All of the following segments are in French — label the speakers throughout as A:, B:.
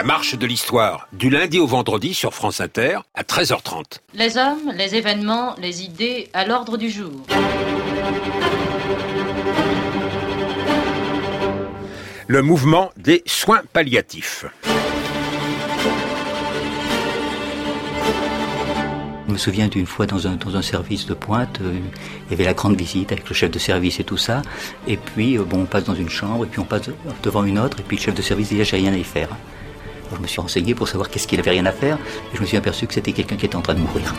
A: marche de l'histoire, du lundi au vendredi sur France Inter, à 13h30.
B: Les hommes, les événements, les idées à l'ordre du jour.
A: Le mouvement des soins palliatifs.
C: Je me souviens d'une fois dans un service de pointe, il y avait la grande visite avec le chef de service et tout ça. Et puis, on passe dans une chambre et puis on passe devant une autre. Et puis le chef de service dit « j'ai rien à y faire ». Alors, je me suis renseigné pour savoir qu'est-ce qu'il avait rien à faire. Et je me suis aperçu que c'était quelqu'un qui était en train de mourir.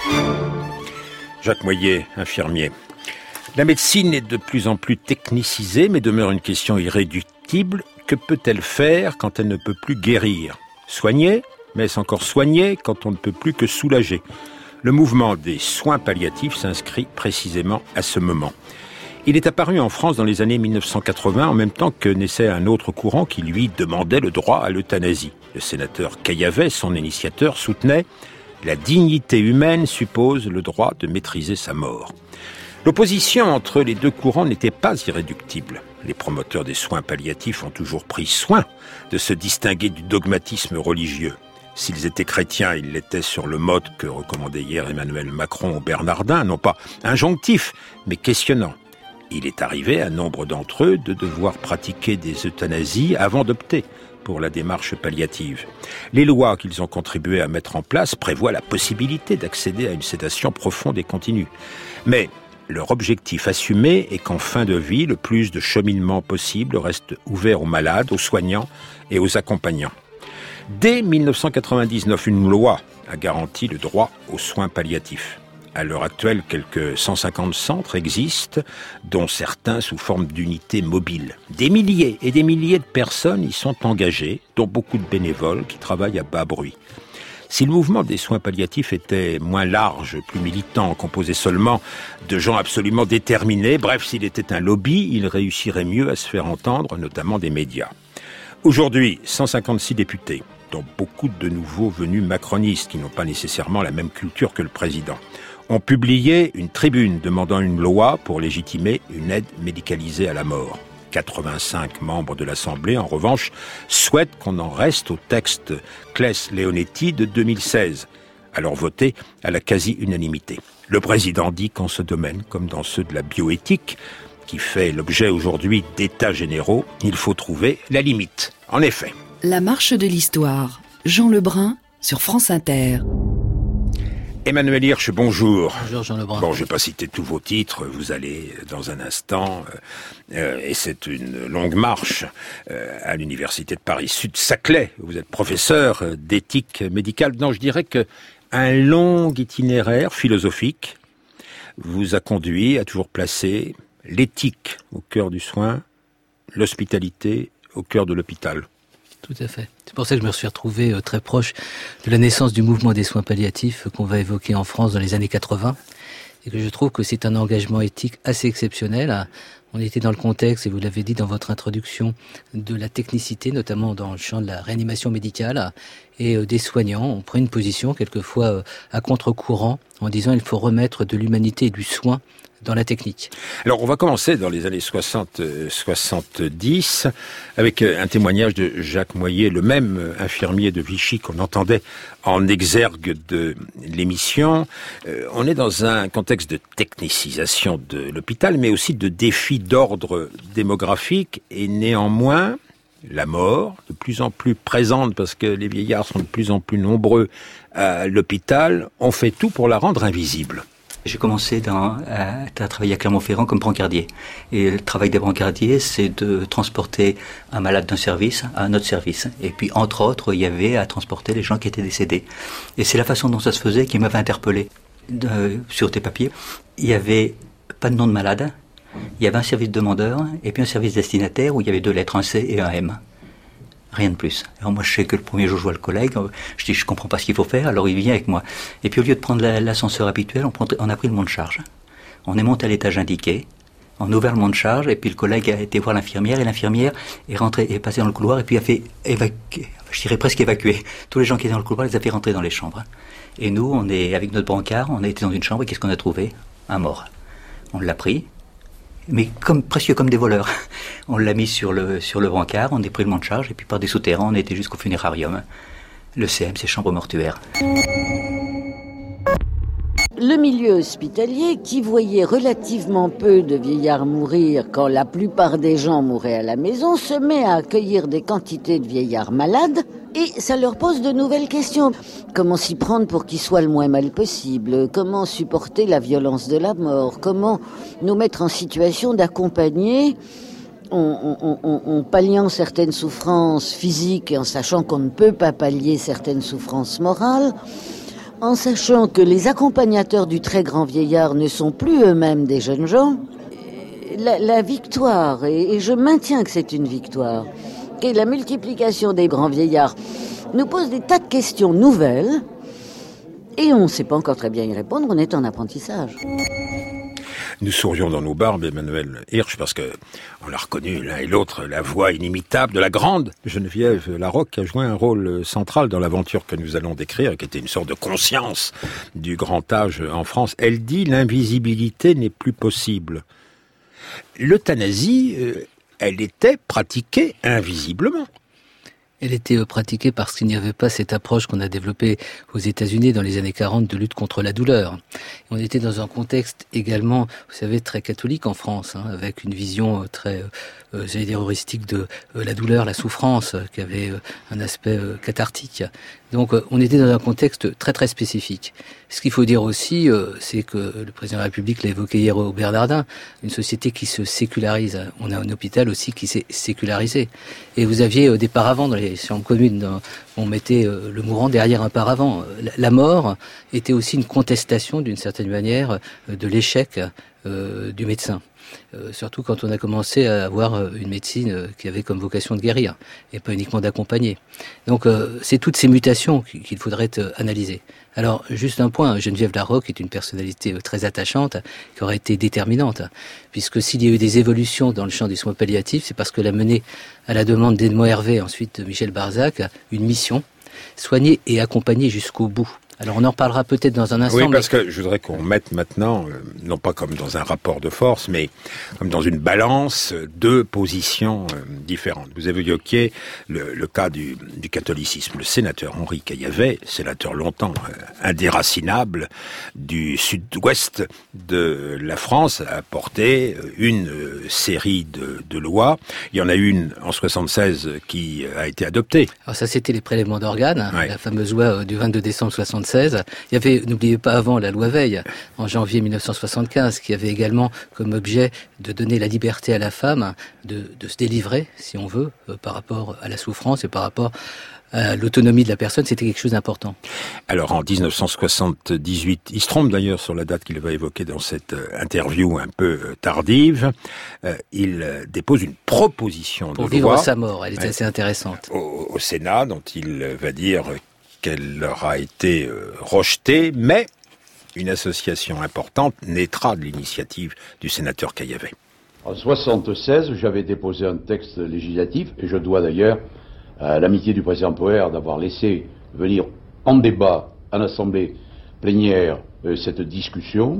A: Jacques Moyer, infirmier. La médecine est de plus en plus technicisée, mais demeure une question irréductible. Que peut-elle faire quand elle ne peut plus guérir ? Soigner ? Mais est-ce encore soigner quand on ne peut plus que soulager ? Le mouvement des soins palliatifs s'inscrit précisément à ce moment. Il est apparu en France dans les années 1980, en même temps que naissait un autre courant qui, lui, demandait le droit à l'euthanasie. Le sénateur Caillavet, son initiateur, soutenait « La dignité humaine suppose le droit de maîtriser sa mort ». L'opposition entre les deux courants n'était pas irréductible. Les promoteurs des soins palliatifs ont toujours pris soin de se distinguer du dogmatisme religieux. S'ils étaient chrétiens, ils l'étaient sur le mode que recommandait hier Emmanuel Macron aux Bernardins, non pas injonctif, mais questionnant. Il est arrivé à nombre d'entre eux de devoir pratiquer des euthanasies avant d'opter pour la démarche palliative. Les lois qu'ils ont contribué à mettre en place prévoient la possibilité d'accéder à une sédation profonde et continue. Mais leur objectif assumé est qu'en fin de vie, le plus de cheminement possible reste ouvert aux malades, aux soignants et aux accompagnants. Dès 1999, une loi a garanti le droit aux soins palliatifs. À l'heure actuelle, quelques 150 centres existent, dont certains sous forme d'unités mobiles. Des milliers et des milliers de personnes y sont engagées, dont beaucoup de bénévoles qui travaillent à bas bruit. Si le mouvement des soins palliatifs était moins large, plus militant, composé seulement de gens absolument déterminés, bref, s'il était un lobby, il réussirait mieux à se faire entendre, notamment des médias. Aujourd'hui, 156 députés, dont beaucoup de nouveaux venus macronistes qui n'ont pas nécessairement la même culture que le président, ont publié une tribune demandant une loi pour légitimer une aide médicalisée à la mort. 85 membres de l'Assemblée, en revanche, souhaitent qu'on en reste au texte Claes-Leonetti de 2016, alors voté à la quasi-unanimité. Le président dit qu'en ce domaine, comme dans ceux de la bioéthique, qui fait l'objet aujourd'hui d'états généraux, il faut trouver la limite. En effet.
D: La marche de l'histoire. Jean Lebrun sur France Inter.
A: Emmanuel Hirsch, bonjour.
E: Bonjour Jean Lebrun.
A: Bon, je ne vais pas citer tous vos titres, vous allez dans un instant, et c'est une longue marche à l'université de Paris-Sud-Saclay. Vous êtes professeur d'éthique médicale. Non, je dirais que un long itinéraire philosophique vous a conduit à toujours placer l'éthique au cœur du soin, l'hospitalité au cœur de l'hôpital.
E: Tout à fait. C'est pour ça que je me suis retrouvé très proche de la naissance du mouvement des soins palliatifs qu'on va évoquer en France dans les années 80 et que je trouve que c'est un engagement éthique assez exceptionnel. On était dans le contexte, et vous l'avez dit dans votre introduction, de la technicité, notamment dans le champ de la réanimation médicale, et des soignants ont pris une position quelquefois à contre-courant en disant il faut remettre de l'humanité et du soin dans la technique.
A: Alors, on va commencer dans les années 60-70 avec un témoignage de Jacques Moyer, le même infirmier de Vichy qu'on entendait en exergue de l'émission. On est dans un contexte de technicisation de l'hôpital, mais aussi de défis d'ordre démographique et néanmoins la mort, de plus en plus présente parce que les vieillards sont de plus en plus nombreux à l'hôpital, on fait tout pour la rendre invisible.
C: J'ai commencé à travailler à Clermont-Ferrand comme brancardier. Et le travail des brancardiers, c'est de transporter un malade d'un service à un autre service. Et puis, entre autres, il y avait à transporter les gens qui étaient décédés. Et c'est la façon dont ça se faisait qui m'avait interpellé. Sur tes papiers, il n'y avait pas de nom de malade. Il y avait un service demandeur et puis un service destinataire où il y avait 2 lettres, un C et un M. Rien de plus. Alors moi, je sais que le premier jour, je vois le collègue, je dis, je comprends pas ce qu'il faut faire, alors il vient avec moi. Et puis au lieu de prendre l'ascenseur habituel, on a pris le monte-charge. On est monté à l'étage indiqué, on a ouvert le monte-charge, et puis le collègue a été voir l'infirmière, et l'infirmière est passée dans le couloir, et puis a fait presque évacuer. Tous les gens qui étaient dans le couloir, les a fait rentrer dans les chambres. Et nous, avec notre brancard, on a été dans une chambre, et qu'est-ce qu'on a trouvé ? Un mort. On l'a pris, mais presque comme des voleurs. On l'a mis sur le brancard, on est pris le monte de charge, et puis par des souterrains, on était jusqu'au funérarium. Le CM, c'est chambre mortuaire.
F: Le milieu hospitalier, qui voyait relativement peu de vieillards mourir quand la plupart des gens mouraient à la maison, se met à accueillir des quantités de vieillards malades et ça leur pose de nouvelles questions. Comment s'y prendre pour qu'ils soient le moins mal possible? Comment supporter la violence de la mort? Comment nous mettre en situation d'accompagner en palliant certaines souffrances physiques et en sachant qu'on ne peut pas pallier certaines souffrances morales, en sachant que les accompagnateurs du très grand vieillard ne sont plus eux-mêmes des jeunes gens. La victoire, et je maintiens que c'est une victoire, et la multiplication des grands vieillards nous pose des tas de questions nouvelles et on ne sait pas encore très bien y répondre, on est en apprentissage.
A: Nous sourions dans nos barbes, Emmanuel Hirsch, parce que on l'a reconnu l'un et l'autre, la voix inimitable de la grande Geneviève Larocque, qui a joué un rôle central dans l'aventure que nous allons décrire, qui était une sorte de conscience du grand âge en France. Elle dit « l'invisibilité n'est plus possible ». L'euthanasie, elle était pratiquée invisiblement.
E: Elle était pratiquée parce qu'il n'y avait pas cette approche qu'on a développée aux États-Unis dans les années 40 de lutte contre la douleur. Et on était dans un contexte également, vous savez, très catholique en France, avec une vision très, heuristique de la douleur, la souffrance, qui avait un aspect cathartique. Donc on était dans un contexte très très spécifique. Ce qu'il faut dire aussi, c'est que le président de la République l'a évoqué hier au Bernardin, une société qui se sécularise. On a un hôpital aussi qui s'est sécularisé. Et vous aviez des paravents dans les chambres communes, on mettait le mourant derrière un paravent. La mort était aussi une contestation d'une certaine manière de l'échec du médecin. Surtout quand on a commencé à avoir une médecine qui avait comme vocation de guérir et pas uniquement d'accompagner. Donc c'est toutes ces mutations qu'il faudrait analyser. Alors juste un point, Geneviève Larocque est une personnalité très attachante qui aurait été déterminante, puisque s'il y a eu des évolutions dans le champ des soins palliatifs, c'est parce qu'elle a mené à la demande d'Edmond Hervé, ensuite de Michel Barzac, une mission, soigner et accompagner jusqu'au bout. Alors on en reparlera peut-être dans un instant.
A: Oui, parce que je voudrais qu'on mette maintenant, non pas comme dans un rapport de force, mais comme dans une balance, deux positions différentes. Vous avez évoqué le cas du catholicisme. Le sénateur Henri Caillavet, sénateur longtemps indéracinable du sud-ouest de la France, a porté une série de lois. Il y en a une en 76 qui a été adoptée.
E: Alors ça, c'était les prélèvements d'organes,
A: ouais.
E: La fameuse loi du 22 décembre 76. Il y avait, n'oubliez pas avant, la loi Veil, en janvier 1975, qui avait également comme objet de donner la liberté à la femme de se délivrer, si on veut, par rapport à la souffrance et par rapport à l'autonomie de la personne. C'était quelque chose d'important.
A: Alors en 1978, il se trompe d'ailleurs sur la date qu'il va évoquer dans cette interview un peu tardive, il dépose une proposition
E: pour
A: de
E: vivre
A: loi
E: sa mort. Elle est assez intéressante.
A: Au Sénat, dont il va dire qu'elle leur a été rejetée, mais une association importante naîtra de l'initiative du sénateur Caillavet.
G: En 1976, j'avais déposé un texte législatif, et je dois d'ailleurs à l'amitié du président Poher d'avoir laissé venir en débat en assemblée plénière cette discussion.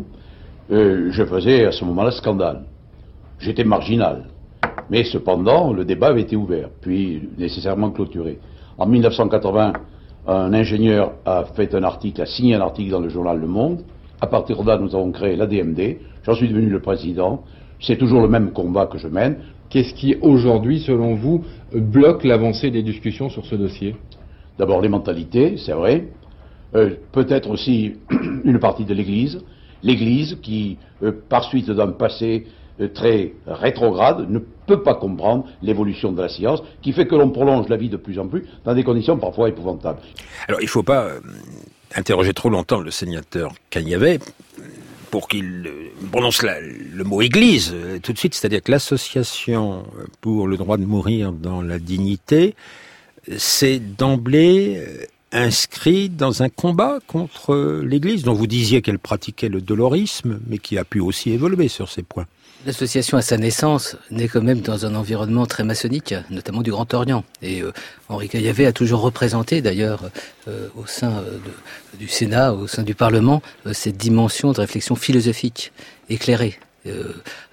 G: Je faisais à ce moment-là scandale. J'étais marginal. Mais cependant, le débat avait été ouvert, puis nécessairement clôturé. En 1980, un ingénieur a fait un article, a signé un article dans le journal Le Monde. À partir de là, nous avons créé l'ADMD. J'en suis devenu le président. C'est toujours le même combat que je mène.
H: Qu'est-ce qui, aujourd'hui, selon vous, bloque l'avancée des discussions sur ce dossier?
G: D'abord, les mentalités, c'est vrai. Peut-être aussi une partie de l'Église. L'Église qui, par suite d'un passé très rétrograde, ne peut pas comprendre l'évolution de la science, qui fait que l'on prolonge la vie de plus en plus dans des conditions parfois épouvantables.
A: Alors, il ne faut pas interroger trop longtemps le sénateur Caillavet pour qu'il prononce le mot Église tout de suite, c'est-à-dire que l'association pour le droit de mourir dans la dignité, c'est d'emblée inscrit dans un combat contre l'Église, dont vous disiez qu'elle pratiquait le dolorisme, mais qui a pu aussi évoluer sur ces points.
E: L'association à sa naissance naît quand même dans un environnement très maçonnique, notamment du Grand Orient. Et Henri Caillavet a toujours représenté d'ailleurs au sein du Sénat, au sein du Parlement, cette dimension de réflexion philosophique éclairée,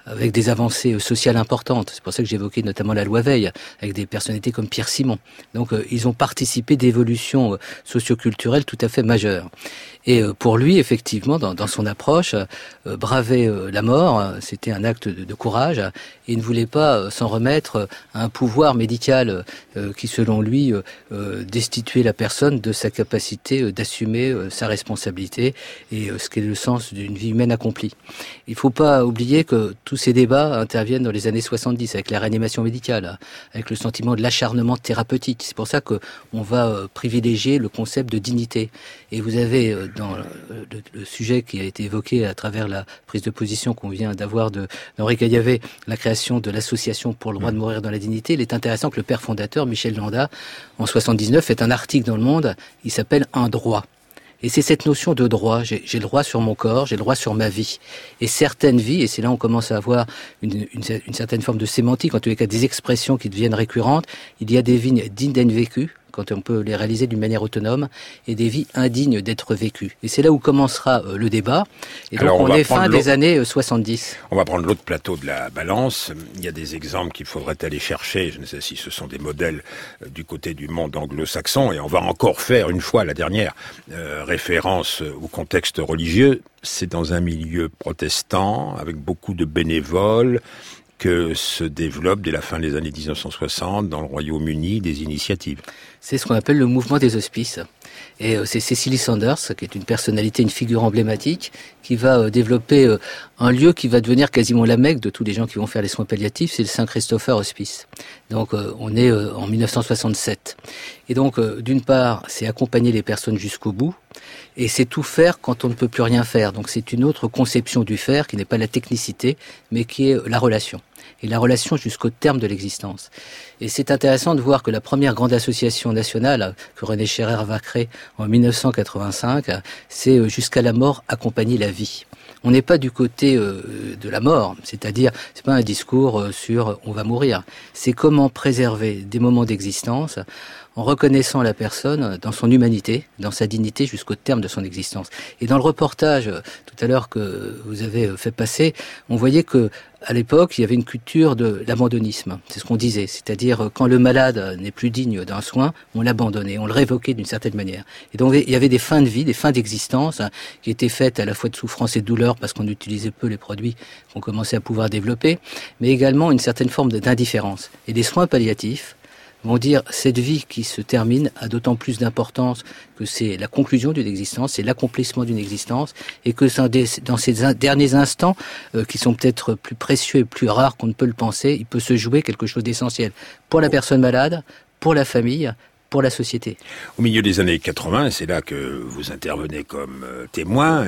E: avec des avancées sociales importantes. C'est pour ça que j'évoquais notamment la loi Veil, avec des personnalités comme Pierre Simon. Donc ils ont participé d'évolutions socioculturelles tout à fait majeures. Et pour lui, effectivement, dans son approche, braver la mort, c'était un acte de courage, et il ne voulait pas s'en remettre à un pouvoir médical qui, selon lui, destituait la personne de sa capacité d'assumer sa responsabilité et ce qu'est le sens d'une vie humaine accomplie. Il ne faut pas oublier que tous ces débats interviennent dans les années 70, avec la réanimation médicale, avec le sentiment de l'acharnement thérapeutique. C'est pour ça qu'on va privilégier le concept de dignité. Et vous avez dans le sujet qui a été évoqué à travers la prise de position qu'on vient d'avoir d'Henri Caillavet, la création de l'association pour le droit de mourir dans la dignité, il est intéressant que le père fondateur, Michel Landa, en 79, fait un article dans Le Monde, il s'appelle « Un droit ». Et c'est cette notion de droit, j'ai le droit sur mon corps, j'ai le droit sur ma vie. Et certaines vies, et c'est là où on commence à avoir une certaine forme de sémantique, en tous les cas des expressions qui deviennent récurrentes, il y a des vies dignes d'être vécues, quand on peut les réaliser d'une manière autonome, et des vies indignes d'être vécues. Et c'est là où commencera le débat. Et donc
A: alors,
E: on est fin des années 70.
A: On va prendre l'autre plateau de la balance. Il y a des exemples qu'il faudrait aller chercher. Je ne sais si ce sont des modèles du côté du monde anglo-saxon. Et on va encore faire une fois, la dernière, référence au contexte religieux. C'est dans un milieu protestant, avec beaucoup de bénévoles, que se développent dès la fin des années 1960 dans le Royaume-Uni des initiatives.
E: C'est ce qu'on appelle le mouvement des hospices. Et c'est Cicely Saunders, qui est une personnalité, une figure emblématique, qui va développer un lieu qui va devenir quasiment la Mecque de tous les gens qui vont faire les soins palliatifs, c'est le Saint-Christopher Hospice. Donc on est en 1967. Et donc d'une part, c'est accompagner les personnes jusqu'au bout, et c'est tout faire quand on ne peut plus rien faire. Donc c'est une autre conception du faire qui n'est pas la technicité, mais qui est la relation. Et la relation jusqu'au terme de l'existence. Et c'est intéressant de voir que la première grande association nationale que René Scherrer va créer en 1985, c'est jusqu'à la mort accompagner la vie. On n'est pas du côté de la mort, c'est-à-dire c'est pas un discours sur on va mourir, c'est comment préserver des moments d'existence en reconnaissant la personne dans son humanité, dans sa dignité jusqu'au terme de son existence. Et dans le reportage tout à l'heure que vous avez fait passer, on voyait que à l'époque, il y avait une culture de l'abandonnisme. C'est ce qu'on disait. C'est-à-dire, quand le malade n'est plus digne d'un soin, on l'abandonnait, on le révoquait d'une certaine manière. Et donc, il y avait des fins de vie, des fins d'existence, qui étaient faites à la fois de souffrance et de douleur, parce qu'on utilisait peu les produits qu'on commençait à pouvoir développer, mais également une certaine forme d'indifférence. Et les soins palliatifs vont dire cette vie qui se termine a d'autant plus d'importance que c'est la conclusion d'une existence, c'est l'accomplissement d'une existence, et que dans ces derniers instants qui sont peut-être plus précieux et plus rares qu'on ne peut le penser, il peut se jouer quelque chose d'essentiel pour la personne malade, pour la famille, pour la société.
A: Au milieu des années 80, c'est là que vous intervenez comme témoin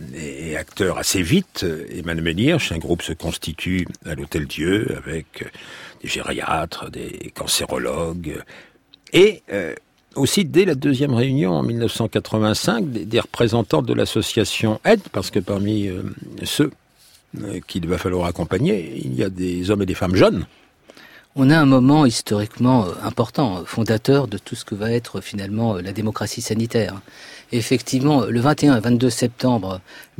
A: et acteur assez vite. Emmanuel Menhirsch, un groupe se constitue à l'Hôtel-Dieu avec des gériatres, des cancérologues et aussi dès la deuxième réunion en 1985 des représentants de l'association Aide, parce que parmi ceux qu'il va falloir accompagner, il y a des hommes et des femmes jeunes.
E: On a un moment historiquement important, fondateur de tout ce que va être finalement la démocratie sanitaire. Et effectivement, le 21 et 22 septembre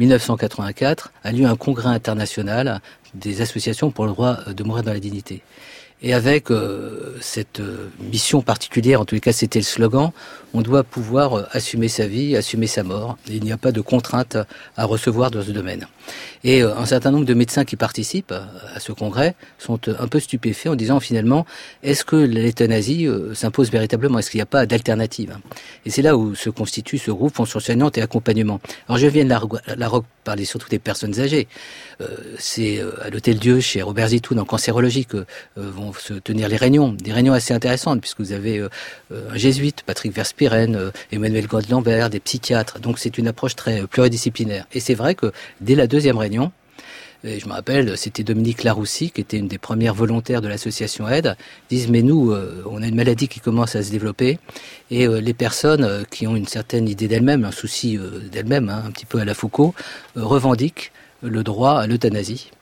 E: 1984 a lieu un congrès international des associations pour le droit de mourir dans la dignité. Et avec cette mission particulière, en tous les cas c'était le slogan, on doit pouvoir assumer sa vie, assumer sa mort. Et il n'y a pas de contrainte à recevoir dans ce domaine. Et un certain nombre de médecins qui participent à ce congrès sont un peu stupéfaits en disant finalement, est-ce que l'euthanasie s'impose véritablement? Est-ce qu'il n'y a pas d'alternative? Et c'est là où se constitue ce groupe fonction soignante et accompagnement. Alors je viens de la parler surtout des personnes âgées. C'est à l'Hôtel-Dieu, chez Robert Zitoun, en cancérologie, que vont se tenir les réunions. Des réunions assez intéressantes, puisque vous avez un jésuite, Patrick Verspieren, Emmanuel Gold-Lambert, des psychiatres. Donc c'est une approche très pluridisciplinaire. Et c'est vrai que dès la deuxième réunion, et je me rappelle, c'était Dominique Laroussi, qui était une des premières volontaires de l'association Aide, disent mais nous, on a une maladie qui commence à se développer, et les personnes qui ont une certaine idée d'elles-mêmes, un souci d'elles-mêmes, un petit peu à la Foucault, revendiquent le droit à l'euthanasie.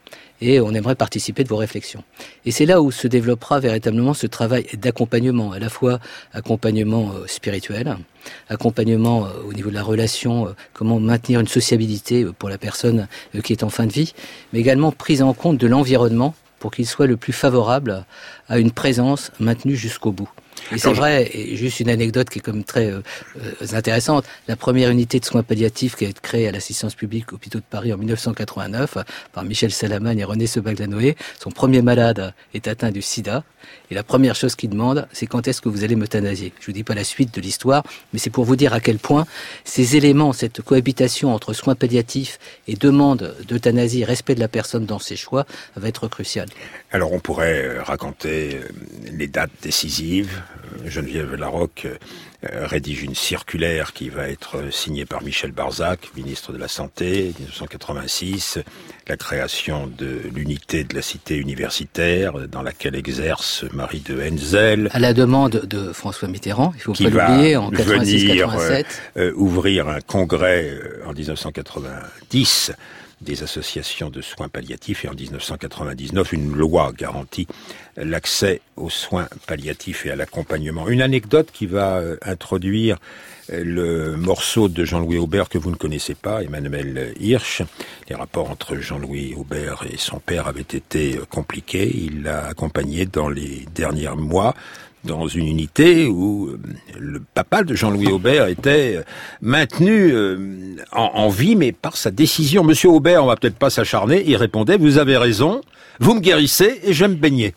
E: et on aimerait participer de vos réflexions. Et c'est là où se développera véritablement ce travail d'accompagnement, à la fois accompagnement spirituel, accompagnement au niveau de la relation, comment maintenir une sociabilité pour la personne qui est en fin de vie, mais également prise en compte de l'environnement pour qu'il soit le plus favorable à une présence maintenue jusqu'au bout. Et c'est vrai, et juste une anecdote qui est comme très intéressante, la première unité de soins palliatifs qui a été créée à l'assistance publique aux hôpitaux de Paris en 1989 par Michel Salamagne et René Sebag-Lanoé, son premier malade est atteint du sida, et la première chose qu'il demande, c'est quand est-ce que vous allez m'euthanasier. Je vous dis pas la suite de l'histoire, mais c'est pour vous dire à quel point ces éléments, cette cohabitation entre soins palliatifs et demande d'euthanasie, respect de la personne dans ses choix, va être crucial.
A: Alors on pourrait raconter les dates décisives. Geneviève Larocque rédige une circulaire qui va être signée par Michel Barzac, ministre de la Santé, 1986, la création de l'unité de la cité universitaire dans laquelle exerce Marie de Henzel.
E: À la demande de François Mitterrand, il faut pas l'oublier, en 86-87.
A: Ouvrir un congrès en 1990 des associations de soins palliatifs, et en 1999, une loi garantit l'accès aux soins palliatifs et à l'accompagnement. Une anecdote qui va introduire le morceau de Jean-Louis Aubert que vous ne connaissez pas, Emmanuel Hirsch. Les rapports entre Jean-Louis Aubert et son père avaient été compliqués. Il l'a accompagné dans les derniers mois dans une unité où le papa de Jean-Louis Aubert était maintenu en vie, mais par sa décision. Monsieur Aubert, on va peut-être pas s'acharner, il répondait, vous avez raison, vous me guérissez et je vais me baigner.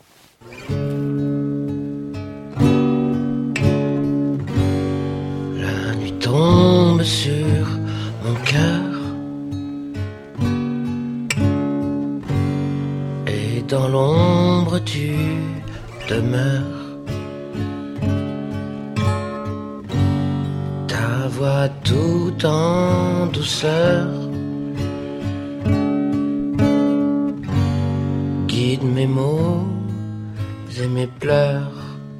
I: La nuit tombe sur mon cœur et dans l'ombre tu demeures. Ta voix tout en douceur guide mes mots et mes pleurs.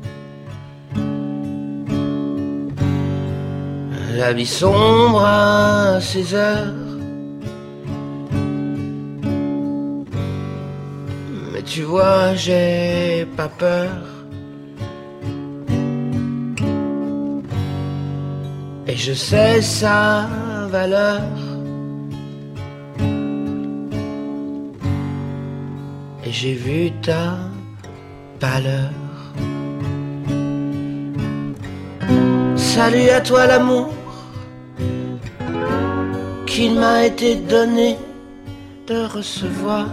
I: La vie sombre à ses heures, mais tu vois j'ai pas peur. Et je sais sa valeur. Et j'ai vu ta pâleur. Salut à toi l'amour qu'il m'a été donné de recevoir.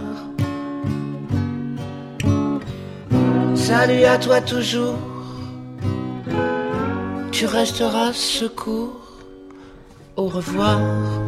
I: Salut à toi toujours, tu resteras secours. Au revoir.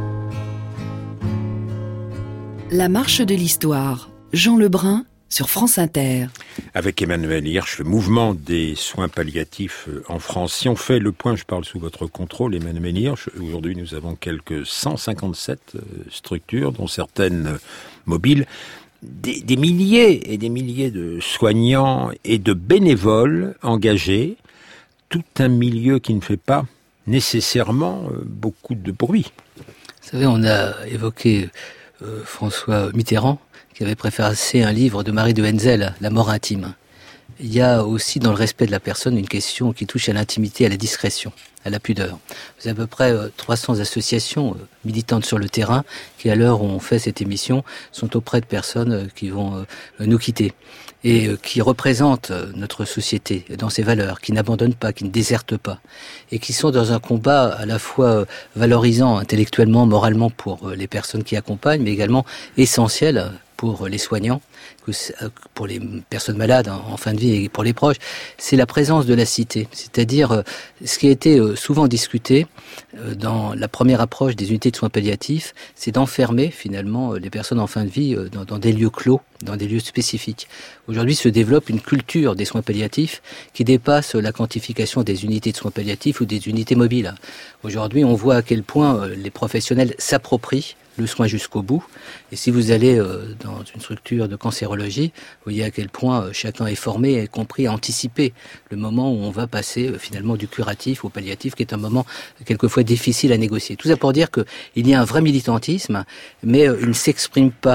D: La marche de l'histoire. Jean Lebrun sur France Inter.
A: Avec Emmanuel Hirsch, le mouvement des soins palliatifs en France. Si on fait le point, je parle sous votre contrôle, Emmanuel Hirsch. Aujourd'hui, nous avons quelques 157 structures, dont certaines mobiles. Des milliers et des milliers de soignants et de bénévoles engagés. Tout un milieu qui ne fait pas nécessairement beaucoup de bruit.
E: Vous savez, on a évoqué François Mitterrand, qui avait préfacé un livre de Marie de Henzel, La mort intime. Il y a aussi dans le respect de la personne une question qui touche à l'intimité, à la discrétion, à la pudeur. Vous avez à peu près 300 associations militantes sur le terrain qui, à l'heure où on fait cette émission, sont auprès de personnes qui vont nous quitter et qui représentent notre société dans ses valeurs, qui n'abandonnent pas, qui ne désertent pas et qui sont dans un combat à la fois valorisant intellectuellement, moralement pour les personnes qui accompagnent, mais également essentiel pour les soignants, pour les personnes malades en fin de vie et pour les proches, c'est la présence de la cité. C'est-à-dire, ce qui a été souvent discuté dans la première approche des unités de soins palliatifs, c'est d'enfermer finalement les personnes en fin de vie dans des lieux clos, dans des lieux spécifiques. Aujourd'hui se développe une culture des soins palliatifs qui dépasse la quantification des unités de soins palliatifs ou des unités mobiles. Aujourd'hui, on voit à quel point les professionnels s'approprient le soin jusqu'au bout. Et si vous allez dans une structure de cancérologie, vous voyez à quel point chacun est formé et compris à anticiper le moment où on va passer finalement du curatif au palliatif, qui est un moment quelquefois difficile à négocier. Tout ça pour dire qu'il y a un vrai militantisme, mais il ne s'exprime pas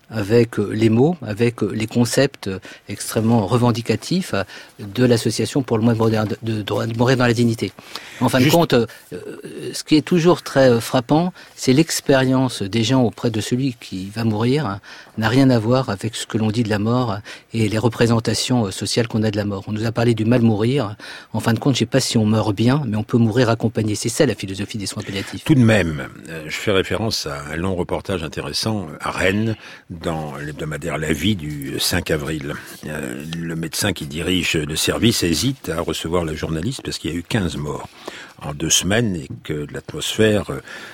E: avec les mots, avec les concepts extrêmement revendicatifs de l'association pour le mois de droit de mourir dans la dignité. En fin de compte, ce qui est toujours très frappant, c'est l'expérience des gens auprès de celui qui va mourir n'a rien à voir avec ce que l'on dit de la mort et les représentations sociales qu'on a de la mort. On nous a parlé du mal mourir. En fin de compte, je ne sais pas si on meurt bien, mais on peut mourir accompagné. C'est ça la philosophie des soins palliatifs.
A: Tout de même, je fais référence à un long reportage intéressant à Rennes, dans l'hebdomadaire La Vie du 5 avril. Le médecin qui dirige le service hésite à recevoir la journaliste parce qu'il y a eu 15 morts en 2 semaines et que l'atmosphère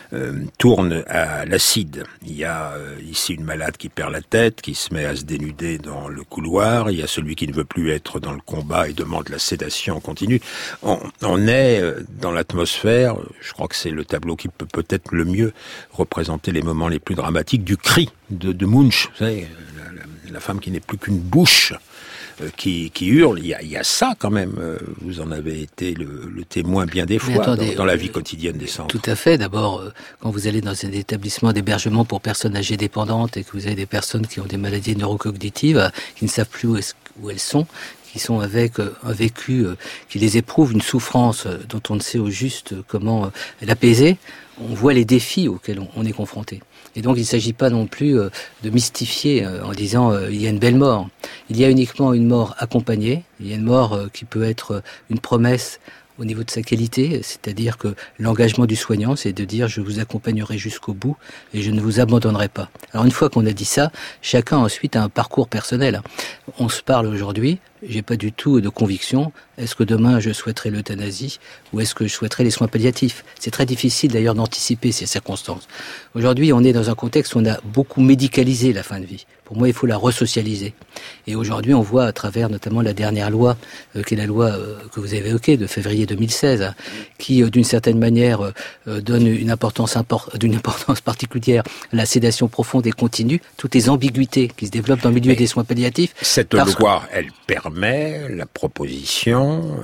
A: tourne à l'acide. Il y a ici une malade qui perd la tête, qui se met à se dénuder dans le couloir. Il y a celui qui ne veut plus être dans le combat et demande la sédation continue. On est dans l'atmosphère, je crois que c'est le tableau qui peut peut-être le mieux représenter les moments les plus dramatiques du cri de Munch. Vous savez, la femme qui n'est plus qu'une bouche, qui hurle. Il y a ça quand même. Vous en avez été le témoin bien des fois dans la vie quotidienne des centres.
E: Tout à fait. D'abord, quand vous allez dans un établissement d'hébergement pour personnes âgées dépendantes et que vous avez des personnes qui ont des maladies neurocognitives, qui ne savent plus où elles sont, qui sont avec un vécu, qui les éprouvent, une souffrance dont on ne sait au juste comment l'apaiser, on voit les défis auxquels on est confronté. Et donc il ne s'agit pas non plus de mystifier en disant il y a une belle mort. Il y a uniquement une mort accompagnée, il y a une mort qui peut être une promesse au niveau de sa qualité, c'est-à-dire que l'engagement du soignant, c'est de dire je vous accompagnerai jusqu'au bout et je ne vous abandonnerai pas. Alors une fois qu'on a dit ça, chacun ensuite a un parcours personnel. On se parle aujourd'hui, j'ai pas du tout de conviction. Est-ce que demain je souhaiterais l'euthanasie ou est-ce que je souhaiterais les soins palliatifs? C'est très difficile d'ailleurs d'anticiper ces circonstances. Aujourd'hui, on est dans un contexte où on a beaucoup médicalisé la fin de vie. Pour moi, il faut la resocialiser. Et aujourd'hui, on voit à travers notamment la dernière loi, qui est la loi que vous avez évoquée de février 2016, qui d'une certaine manière donne d'une importance particulière à la sédation profonde et continue, toutes les ambiguïtés qui se développent dans le milieu des soins palliatifs.
A: Cette loi, elle permet la proposition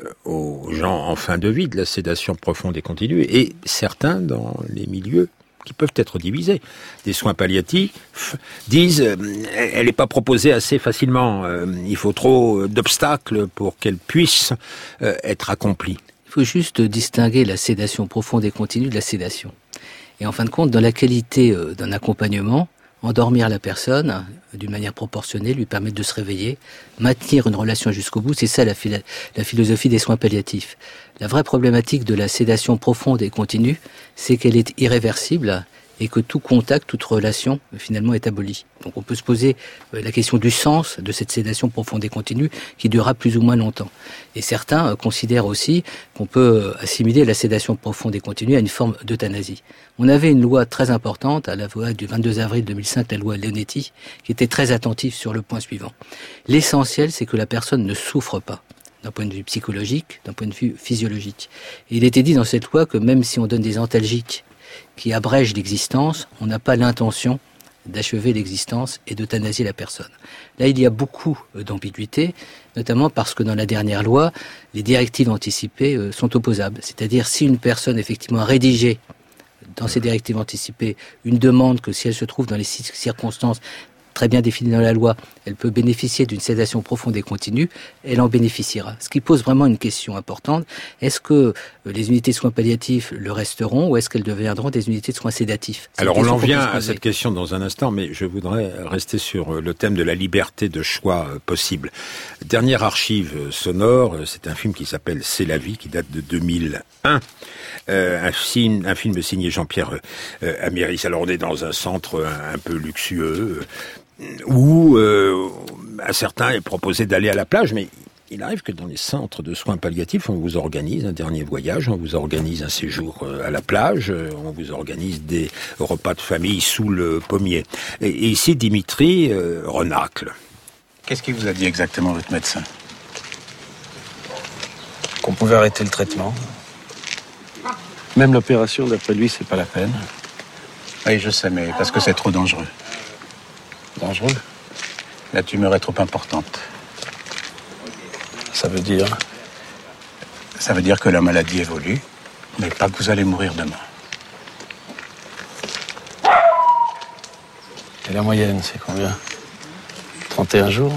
A: aux gens en fin de vie de la sédation profonde et continue, et certains dans les milieux qui peuvent être divisés des soins palliatifs disent elle n'est pas proposée assez facilement, il faut trop d'obstacles pour qu'elle puisse être accomplie.
E: Il faut juste distinguer la sédation profonde et continue de la sédation. Et en fin de compte, dans la qualité d'un accompagnement, endormir la personne d'une manière proportionnée, lui permettre de se réveiller, maintenir une relation jusqu'au bout, c'est ça la philosophie des soins palliatifs. La vraie problématique de la sédation profonde et continue, c'est qu'elle est irréversible et que tout contact, toute relation, finalement, est abolie. Donc on peut se poser la question du sens de cette sédation profonde et continue qui durera plus ou moins longtemps. Et certains considèrent aussi qu'on peut assimiler la sédation profonde et continue à une forme d'euthanasie. On avait une loi très importante, à la loi du 22 avril 2005, la loi Leonetti, qui était très attentive sur le point suivant. L'essentiel, c'est que la personne ne souffre pas, d'un point de vue psychologique, d'un point de vue physiologique. Et il était dit dans cette loi que même si on donne des antalgiques qui abrègent l'existence, on n'a pas l'intention d'achever l'existence et d'euthanasier la personne. Là, il y a beaucoup d'ambiguïté, notamment parce que dans la dernière loi, les directives anticipées sont opposables. C'est-à-dire, si une personne, effectivement, a rédigé dans ces directives anticipées une demande que si elle se trouve dans les circonstances très bien définie dans la loi, elle peut bénéficier d'une sédation profonde et continue, elle en bénéficiera. Ce qui pose vraiment une question importante. Est-ce que les unités de soins palliatifs le resteront ou est-ce qu'elles deviendront des unités de soins sédatifs?
A: Alors on en vient à cette question dans un instant, mais je voudrais rester sur le thème de la liberté de choix possible. Dernière archive sonore, c'est un film qui s'appelle C'est la vie, qui date de 2001. Un film signé Jean-Pierre Améris. Alors on est dans un centre un peu luxueux, où à certains est proposé d'aller à la plage, mais il arrive que dans les centres de soins palliatifs, on vous organise un dernier voyage, on vous organise un séjour à la plage, on vous organise des repas de famille sous le pommier. Et ici, Dimitri renacle.
J: Qu'est-ce qu'il vous a dit exactement, votre médecin?
K: Qu'on pouvait arrêter le traitement. Même l'opération, d'après lui, c'est pas la peine.
J: Oui, je sais, mais parce que c'est trop dangereux.
K: Dangereux?
J: La tumeur est trop importante.
K: Ça veut dire?
J: Ça veut dire que la maladie évolue, mais pas que vous allez mourir demain.
K: Et la moyenne, c'est combien? 31 jours.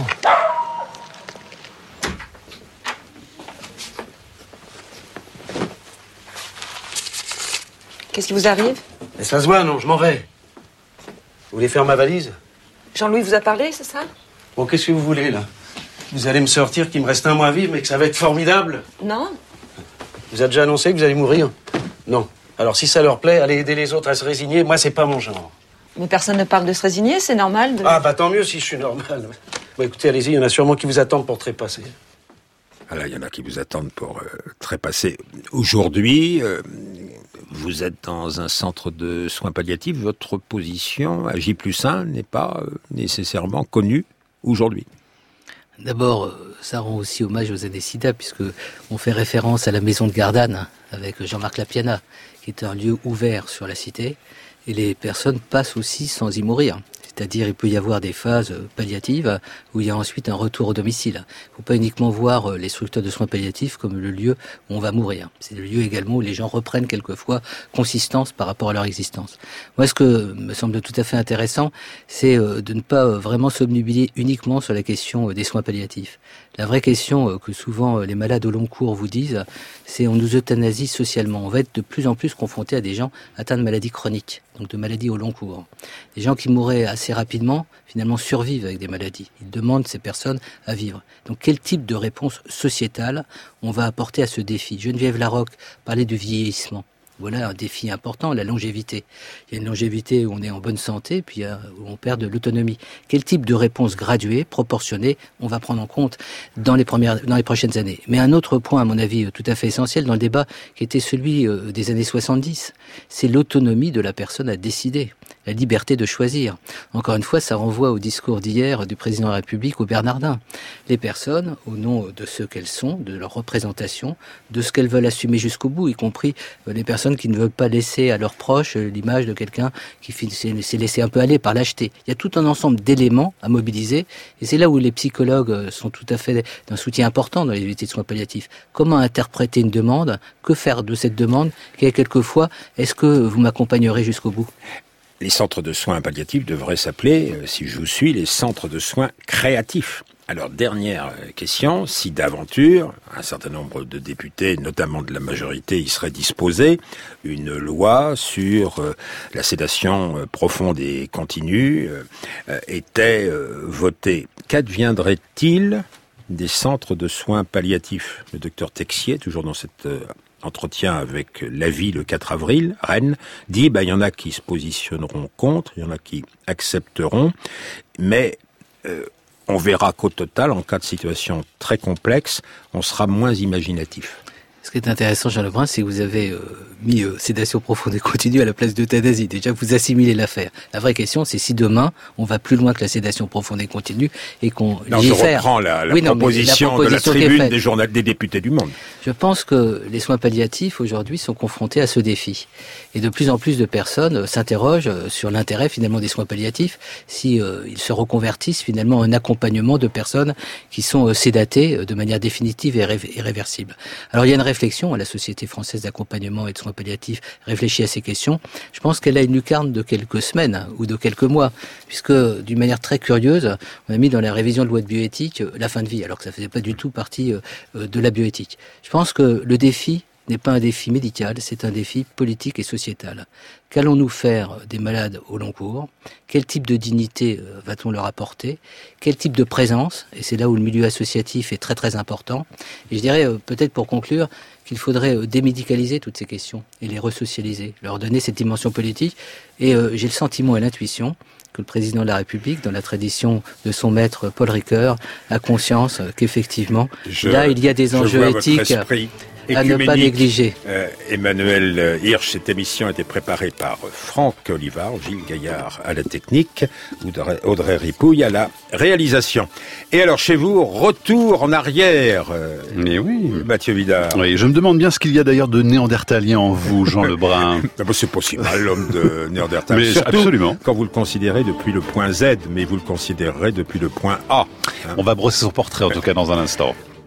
L: Qu'est-ce qui vous arrive?
K: Et ça se voit, non, je m'en vais. Vous voulez faire ma valise?
L: Jean-Louis vous a parlé, c'est ça?
K: Bon, qu'est-ce que vous voulez, là? Vous allez me sortir qu'il me reste un mois à vivre, mais que ça va être formidable?
L: Non.
K: Vous avez déjà annoncé que vous allez mourir? Non. Alors, si ça leur plaît, allez aider les autres à se résigner. Moi, c'est pas mon genre.
L: Mais personne ne parle de se résigner, c'est normal de...
K: Ah, bah tant mieux si je suis normal. Bon, écoutez, allez-y, il y en a sûrement qui vous attendent pour trépasser.
A: Ah là, il y en a qui vous attendent pour trépasser. Aujourd'hui, vous êtes dans un centre de soins palliatifs. Votre position à J+1 n'est pas nécessairement connue aujourd'hui.
E: D'abord, ça rend aussi hommage aux années SIDA, puisque on fait référence à la maison de Gardanne avec Jean-Marc Lapiana, qui est un lieu ouvert sur la cité, et les personnes passent aussi sans y mourir. C'est-à-dire, il peut y avoir des phases palliatives où il y a ensuite un retour au domicile. Il ne faut pas uniquement voir les structures de soins palliatifs comme le lieu où on va mourir. C'est le lieu également où les gens reprennent quelquefois consistance par rapport à leur existence. Moi, ce que me semble tout à fait intéressant, c'est de ne pas vraiment s'obnubiler uniquement sur la question des soins palliatifs. La vraie question que souvent les malades au long cours vous disent, c'est on nous euthanasie socialement. On va être de plus en plus confronté à des gens atteints de maladies chroniques, donc de maladies au long cours. Des gens qui mourraient assez rapidement, finalement survivent avec des maladies. Ils demandent ces personnes à vivre. Donc quel type de réponse sociétale on va apporter à ce défi? Geneviève Larocque parlait du vieillissement. Voilà un défi important, la longévité. Il y a une longévité où on est en bonne santé, puis où on perd de l'autonomie. Quel type de réponse graduée, proportionnée, on va prendre en compte dans les prochaines années? Mais un autre point, à mon avis, tout à fait essentiel dans le débat, qui était celui des années 70, c'est l'autonomie de la personne à décider, la liberté de choisir. Encore une fois, ça renvoie au discours d'hier du président de la République, au Bernardin. Les personnes, au nom de ce qu'elles sont, de leur représentation, de ce qu'elles veulent assumer jusqu'au bout, y compris les personnes qui ne veulent pas laisser à leurs proches l'image de quelqu'un qui s'est laissé un peu aller par lâcheté. Il y a tout un ensemble d'éléments à mobiliser, et c'est là où les psychologues sont tout à fait d'un soutien important dans les unités de soins palliatifs. Comment interpréter une demande? Que faire de cette demande? Qui est quelquefois, est-ce que vous m'accompagnerez jusqu'au bout?
A: Les centres de soins palliatifs devraient s'appeler, si je vous suis, les centres de soins créatifs. Alors, dernière question, si d'aventure, un certain nombre de députés, notamment de la majorité, y seraient disposés, une loi sur la sédation profonde et continue était votée, qu'adviendrait-il des centres de soins palliatifs? Le docteur Texier, toujours dans cet entretien avec La Vie le 4 avril, Rennes, dit il y en a qui se positionneront contre, il y en a qui accepteront, mais on verra qu'au total, en cas de situation très complexe, on sera moins imaginatif.
E: Ce qui est intéressant, Jean Lebrun, c'est que vous avez mis sédation profonde et continue à la place d'euthanasie. Déjà, vous assimilez l'affaire. La vraie question, c'est si demain, on va plus loin que la sédation profonde et continue et qu'on
A: légifère. Je reprends la proposition de la tribune des députés du Monde.
E: Je pense que les soins palliatifs, aujourd'hui, sont confrontés à ce défi. Et de plus en plus de personnes s'interrogent sur l'intérêt, finalement, des soins palliatifs, si ils se reconvertissent, finalement, en un accompagnement de personnes qui sont sédatées de manière définitive et irréversible. Alors, il y a une réflexion, la Société française d'accompagnement et de soins palliatifs réfléchit à ces questions. Je pense qu'elle a une lucarne de quelques semaines ou de quelques mois, puisque d'une manière très curieuse, on a mis dans la révision de loi de bioéthique la fin de vie, alors que ça faisait pas du tout partie de la bioéthique. Je pense que le défi n'est pas un défi médical, c'est un défi politique et sociétal. Qu'allons-nous faire des malades au long cours? Quel type de dignité va-t-on leur apporter? Quel type de présence? Et c'est là où le milieu associatif est très très important. Et je dirais peut-être pour conclure qu'il faudrait démédicaliser toutes ces questions et les resocialiser, leur donner cette dimension politique. Et j'ai le sentiment et l'intuition que le président de la République, dans la tradition de son maître Paul Ricoeur, a conscience qu'effectivement, là il y a des enjeux éthiques à ne pas négliger.
A: Emmanuel Hirsch, cette émission a été préparée par Franck Olivard, Gilles Gaillard à la technique, Audrey Ripouille à la réalisation. Et alors chez vous, retour en arrière,
M: mais oui.
A: Mathieu Vidard.
M: Oui, je me demande bien ce qu'il y a d'ailleurs de néandertalien en vous, Jean Lebrun.
A: C'est pas si mal, l'homme de Néandertal.
M: Mais
A: surtout
M: absolument.
A: Quand vous le considérez depuis le point Z, mais vous le considérerez depuis le point A.
M: On va brosser son portrait en tout cas dans un instant.